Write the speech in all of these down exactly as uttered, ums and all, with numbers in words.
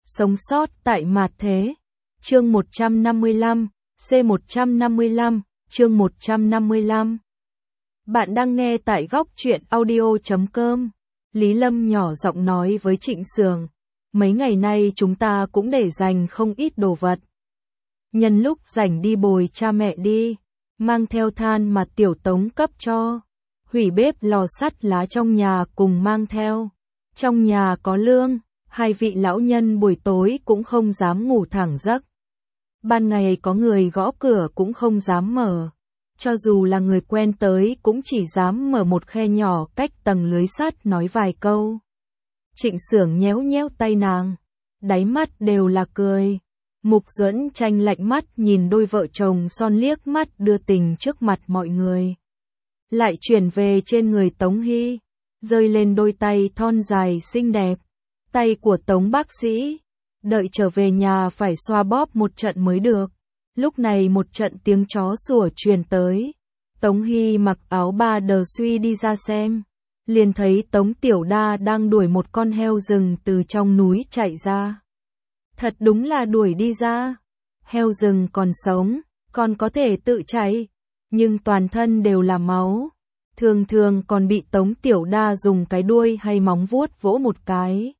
Sống sót tại mạt thế. Chương một trăm năm mươi lăm, C một trăm năm mươi lăm, chương một trăm năm mươi lăm. Bạn đang nghe tại góc truyện audio chấm com. Lý Lâm nhỏ giọng nói với Trịnh Sường, mấy ngày nay chúng ta cũng để dành không ít đồ vật. Nhân lúc rảnh đi bồi cha mẹ đi, mang theo than mà Tiểu Tống cấp cho, hủy bếp lò sắt lá trong nhà cùng mang theo. Trong nhà có lương, hai vị lão nhân buổi tối cũng không dám ngủ thẳng giấc. Ban ngày có người gõ cửa cũng không dám mở. Cho dù là người quen tới cũng chỉ dám mở một khe nhỏ cách tầng lưới sắt nói vài câu. Trịnh Sưởng nhéo nhéo tay nàng, đáy mắt đều là cười. Mục Duẫn Tranh lạnh mắt nhìn đôi vợ chồng son liếc mắt đưa tình trước mặt mọi người. Lại chuyển về trên người Tống Hy, rơi lên đôi tay thon dài xinh đẹp. Tay của Tống bác sĩ, đợi trở về nhà phải xoa bóp một trận mới được. Lúc này một trận tiếng chó sủa truyền tới. Tống Hy mặc áo ba đờ suy đi ra xem, liền thấy Tống Tiểu Đa đang đuổi một con heo rừng từ trong núi chạy ra. Thật đúng là đuổi đi ra. Heo rừng còn sống, còn có thể tự chạy, nhưng toàn thân đều là máu. Thường thường còn bị Tống Tiểu Đa dùng cái đuôi hay móng vuốt vỗ một cái.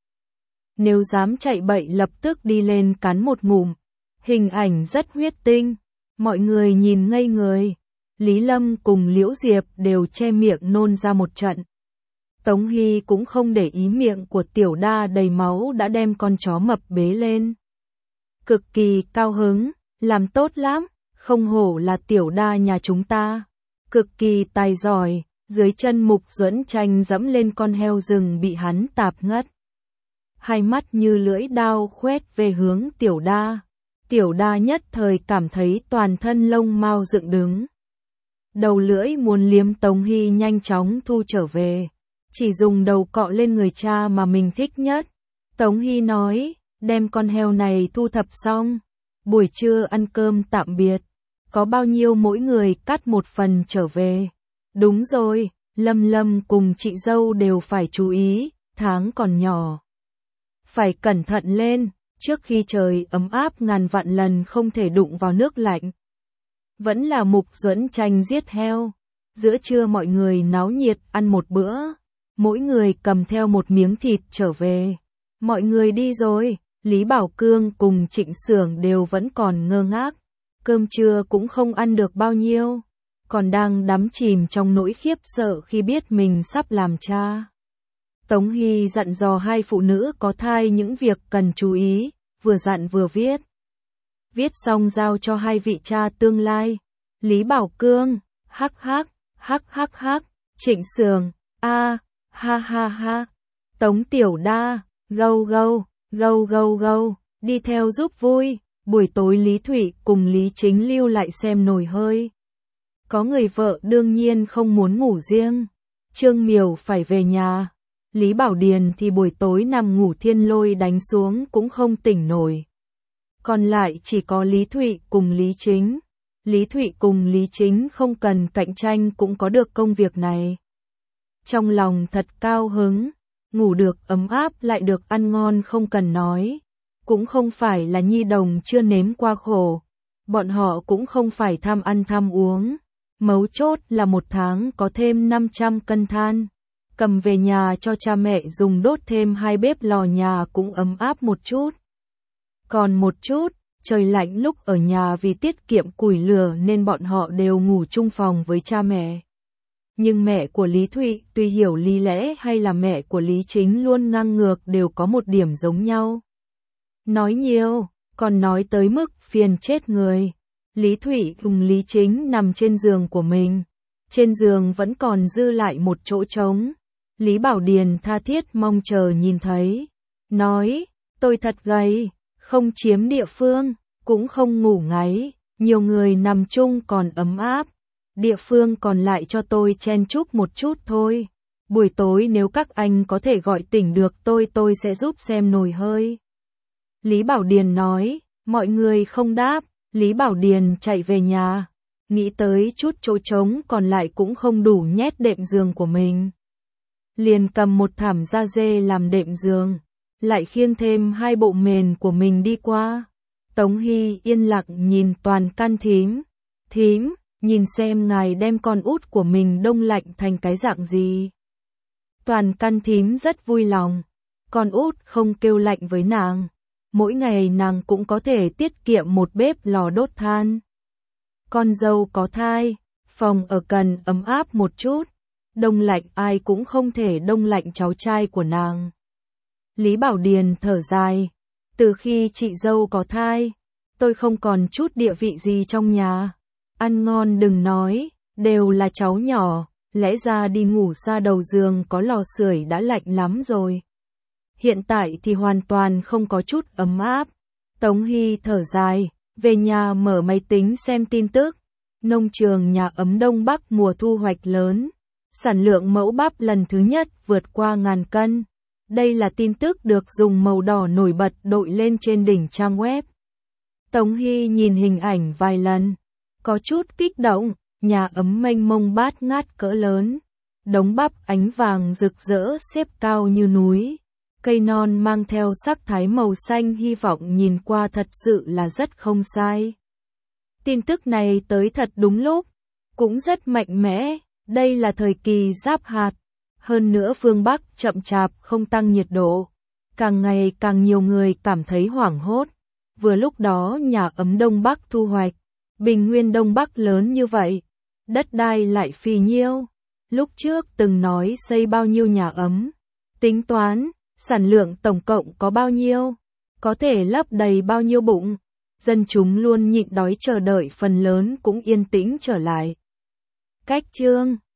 Nếu dám chạy bậy lập tức đi lên cắn một ngụm. Hình ảnh rất huyết tinh, mọi người nhìn ngây người. Lý Lâm cùng Liễu Diệp đều che miệng nôn ra một trận. Tống Hy cũng không để ý miệng của Tiểu Đa đầy máu đã đem con chó mập bế lên. Cực kỳ cao hứng, làm tốt lắm, không hổ là Tiểu Đa nhà chúng ta. Cực kỳ tài giỏi, dưới chân Mục Duẫn Tranh dẫm lên con heo rừng bị hắn tạp ngất. Hai mắt như lưỡi dao khoét về hướng Tiểu Đa. Tiểu Đa nhất thời cảm thấy toàn thân lông mao dựng đứng. Đầu lưỡi muốn liếm Tống Hy nhanh chóng thu trở về. Chỉ dùng đầu cọ lên người cha mà mình thích nhất. Tống Hy nói, đem con heo này thu thập xong. Buổi trưa ăn cơm tạm biệt. Có bao nhiêu mỗi người cắt một phần trở về. Đúng rồi, Lâm Lâm cùng chị dâu đều phải chú ý, tháng còn nhỏ. Phải cẩn thận lên, trước khi trời ấm áp ngàn vạn lần không thể đụng vào nước lạnh. Vẫn là Mục Duẫn Tranh giết heo. Giữa trưa mọi người náo nhiệt ăn một bữa. Mỗi người cầm theo một miếng thịt trở về. Mọi người đi rồi, Lý Bảo Cương cùng Trịnh Sưởng đều vẫn còn ngơ ngác. Cơm trưa cũng không ăn được bao nhiêu. Còn đang đắm chìm trong nỗi khiếp sợ khi biết mình sắp làm cha. Tống Hy dặn dò hai phụ nữ có thai những việc cần chú ý, vừa dặn vừa viết. Viết xong giao cho hai vị cha tương lai. Lý Bảo Cương, hắc hắc, hắc hắc hắc, Trịnh Sường, a, ha ha ha. Tống Tiểu Đa, gâu gâu, gâu gâu gâu, đi theo giúp vui. Buổi tối Lý Thụy cùng Lý Chính lưu lại xem nồi hơi. Có người vợ đương nhiên không muốn ngủ riêng. Trương Miểu phải về nhà. Lý Bảo Điền thì buổi tối nằm ngủ thiên lôi đánh xuống cũng không tỉnh nổi. Còn lại chỉ có Lý Thụy cùng Lý Chính. Lý Thụy cùng Lý Chính không cần cạnh tranh cũng có được công việc này. Trong lòng thật cao hứng, ngủ được ấm áp lại được ăn ngon không cần nói. Cũng không phải là nhi đồng chưa nếm qua khổ. Bọn họ cũng không phải tham ăn tham uống. Mấu chốt là một tháng có thêm năm trăm cân than. Cầm về nhà cho cha mẹ dùng đốt thêm hai bếp lò nhà cũng ấm áp một chút. Còn một chút, trời lạnh lúc ở nhà vì tiết kiệm củi lửa nên bọn họ đều ngủ chung phòng với cha mẹ. Nhưng mẹ của Lý Thụy tuy hiểu lý lẽ hay là mẹ của Lý Chính luôn ngang ngược đều có một điểm giống nhau. Nói nhiều, còn nói tới mức phiền chết người. Lý Thụy cùng Lý Chính nằm trên giường của mình. Trên giường vẫn còn dư lại một chỗ trống. Lý Bảo Điền tha thiết mong chờ nhìn thấy. Nói, tôi thật gầy, không chiếm địa phương, cũng không ngủ ngáy. Nhiều người nằm chung còn ấm áp. Địa phương còn lại cho tôi chen chúc một chút thôi. Buổi tối nếu các anh có thể gọi tỉnh được tôi tôi sẽ giúp xem nồi hơi. Lý Bảo Điền nói, mọi người không đáp. Lý Bảo Điền chạy về nhà. Nghĩ tới chút chỗ trống còn lại cũng không đủ nhét đệm giường của mình. Liền cầm một thảm da dê làm đệm giường. lại khiêng thêm hai bộ mền của mình đi qua. Tống Hy yên lặng nhìn Toàn Căn thím. Thím, nhìn xem ngài đem con út của mình đông lạnh thành cái dạng gì. Toàn Căn thím rất vui lòng. Con út không kêu lạnh với nàng. Mỗi ngày nàng cũng có thể tiết kiệm một bếp lò đốt than. Con dâu có thai, phòng ở cần ấm áp một chút. Đông lạnh ai cũng không thể đông lạnh cháu trai của nàng. Lý Bảo Điền thở dài. Từ khi chị dâu có thai, tôi không còn chút địa vị gì trong nhà. Ăn ngon đừng nói, đều là cháu nhỏ, lẽ ra đi ngủ xa đầu giường có lò sưởi đã lạnh lắm rồi. Hiện tại thì hoàn toàn không có chút ấm áp. Tống Hy thở dài, về nhà mở máy tính xem tin tức. Nông trường nhà ấm Đông Bắc mùa thu hoạch lớn. Sản lượng mẫu bắp lần thứ nhất vượt qua ngàn cân. Đây là tin tức được dùng màu đỏ nổi bật đội lên trên đỉnh trang web. Tống Hy nhìn hình ảnh vài lần, có chút kích động, nhà ấm mênh mông bát ngát cỡ lớn. Đống bắp ánh vàng rực rỡ xếp cao như núi. Cây non mang theo sắc thái màu xanh hy vọng nhìn qua thật sự là rất không sai. Tin tức này tới thật đúng lúc, cũng rất mạnh mẽ, đây là thời kỳ giáp hạt. Hơn nữa phương Bắc chậm chạp không tăng nhiệt độ. Càng ngày càng nhiều người cảm thấy hoảng hốt. Vừa lúc đó nhà ấm Đông Bắc thu hoạch. Bình nguyên Đông Bắc lớn như vậy. Đất đai lại phì nhiêu. Lúc trước từng nói xây bao nhiêu nhà ấm. Tính toán, sản lượng tổng cộng có bao nhiêu. Có thể lấp đầy bao nhiêu bụng. Dân chúng luôn nhịn đói chờ đợi phần lớn cũng yên tĩnh trở lại. Cách chương